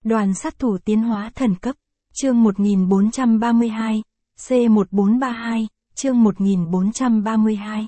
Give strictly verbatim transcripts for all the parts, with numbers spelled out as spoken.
Đoàn sát thủ tiến hóa thần cấp, chương một nghìn bốn trăm ba mươi hai, C một bốn ba hai, chương một nghìn bốn trăm ba mươi hai.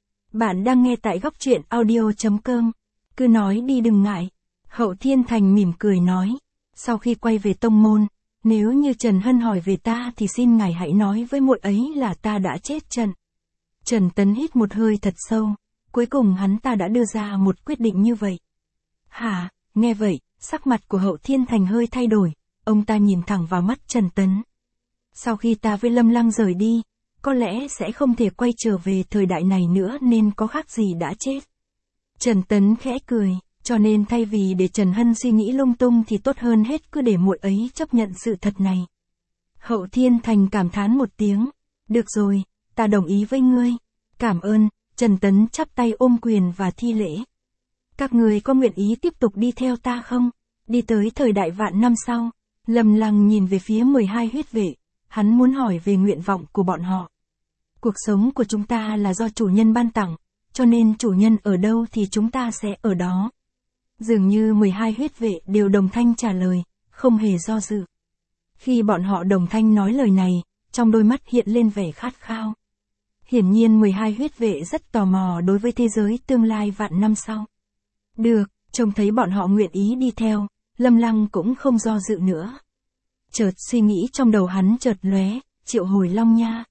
Bạn đang nghe tại góc truyện audio chấm com, cứ nói đi đừng ngại. Hậu Thiên Thành mỉm cười nói, sau khi quay về tông môn, nếu như Trần Hân hỏi về ta thì xin ngài hãy nói với muội ấy là ta đã chết trận. Trần Tấn hít một hơi thật sâu, cuối cùng hắn ta đã đưa ra một quyết định như vậy. Hả, nghe vậy, sắc mặt của Hậu Thiên Thành hơi thay đổi, ông ta nhìn thẳng vào mắt Trần Tấn. Sau khi ta với Lâm Lăng rời đi, có lẽ sẽ không thể quay trở về thời đại này nữa nên có khác gì đã chết. Trần Tấn khẽ cười, cho nên thay vì để Trần Hân suy nghĩ lung tung thì tốt hơn hết cứ để muội ấy chấp nhận sự thật này. Hậu Thiên Thành cảm thán một tiếng, được rồi, ta đồng ý với ngươi. Cảm ơn. Trần Tấn chắp tay ôm quyền và thi lễ. Các người có nguyện ý tiếp tục đi theo ta không? Đi tới thời đại vạn năm sau, Lâm Lăng nhìn về phía mười hai huyết vệ, hắn muốn hỏi về nguyện vọng của bọn họ. Cuộc sống của chúng ta là do chủ nhân ban tặng, cho nên chủ nhân ở đâu thì chúng ta sẽ ở đó. Dường như mười hai huyết vệ đều đồng thanh trả lời, không hề do dự. Khi bọn họ đồng thanh nói lời này, trong đôi mắt hiện lên vẻ khát khao. Hiển nhiên mười hai huyết vệ rất tò mò đối với thế giới tương lai vạn năm sau. Được, trông thấy bọn họ nguyện ý đi theo, Lâm Lăng cũng không do dự nữa. Chợt suy nghĩ trong đầu hắn chợt lóe, triệu hồi long nha.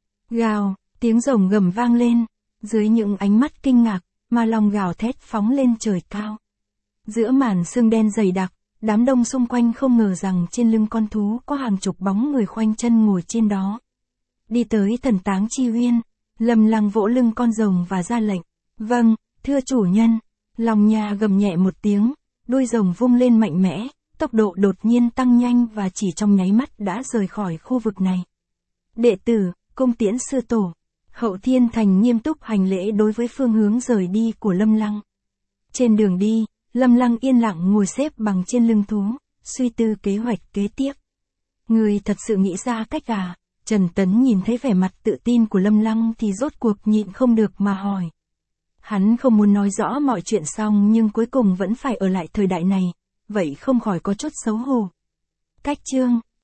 Gào, tiếng rồng gầm vang lên, dưới những ánh mắt kinh ngạc, ma long gào thét phóng lên trời cao. Giữa màn sương đen dày đặc, đám đông xung quanh không ngờ rằng trên lưng con thú có hàng chục bóng người khoanh chân ngồi trên đó. Đi tới thần táng chi uyên, Lâm Lăng vỗ lưng con rồng và ra lệnh. Vâng, thưa chủ nhân. Long nha gầm nhẹ một tiếng, đuôi rồng vung lên mạnh mẽ, tốc độ đột nhiên tăng nhanh và chỉ trong nháy mắt đã rời khỏi khu vực này. Đệ tử, cung tiễn sư tổ. Hậu Thiên Thành nghiêm túc hành lễ đối với phương hướng rời đi của Lâm Lăng. Trên đường đi, Lâm Lăng yên lặng ngồi xếp bằng trên lưng thú, suy tư kế hoạch kế tiếp. Người thật sự nghĩ ra cách à? Trần Tấn nhìn thấy vẻ mặt tự tin của Lâm Lăng thì rốt cuộc nhịn không được mà hỏi. Hắn không muốn nói rõ mọi chuyện xong nhưng cuối cùng vẫn phải ở lại thời đại này, vậy không khỏi có chút xấu hổ. Cách chương,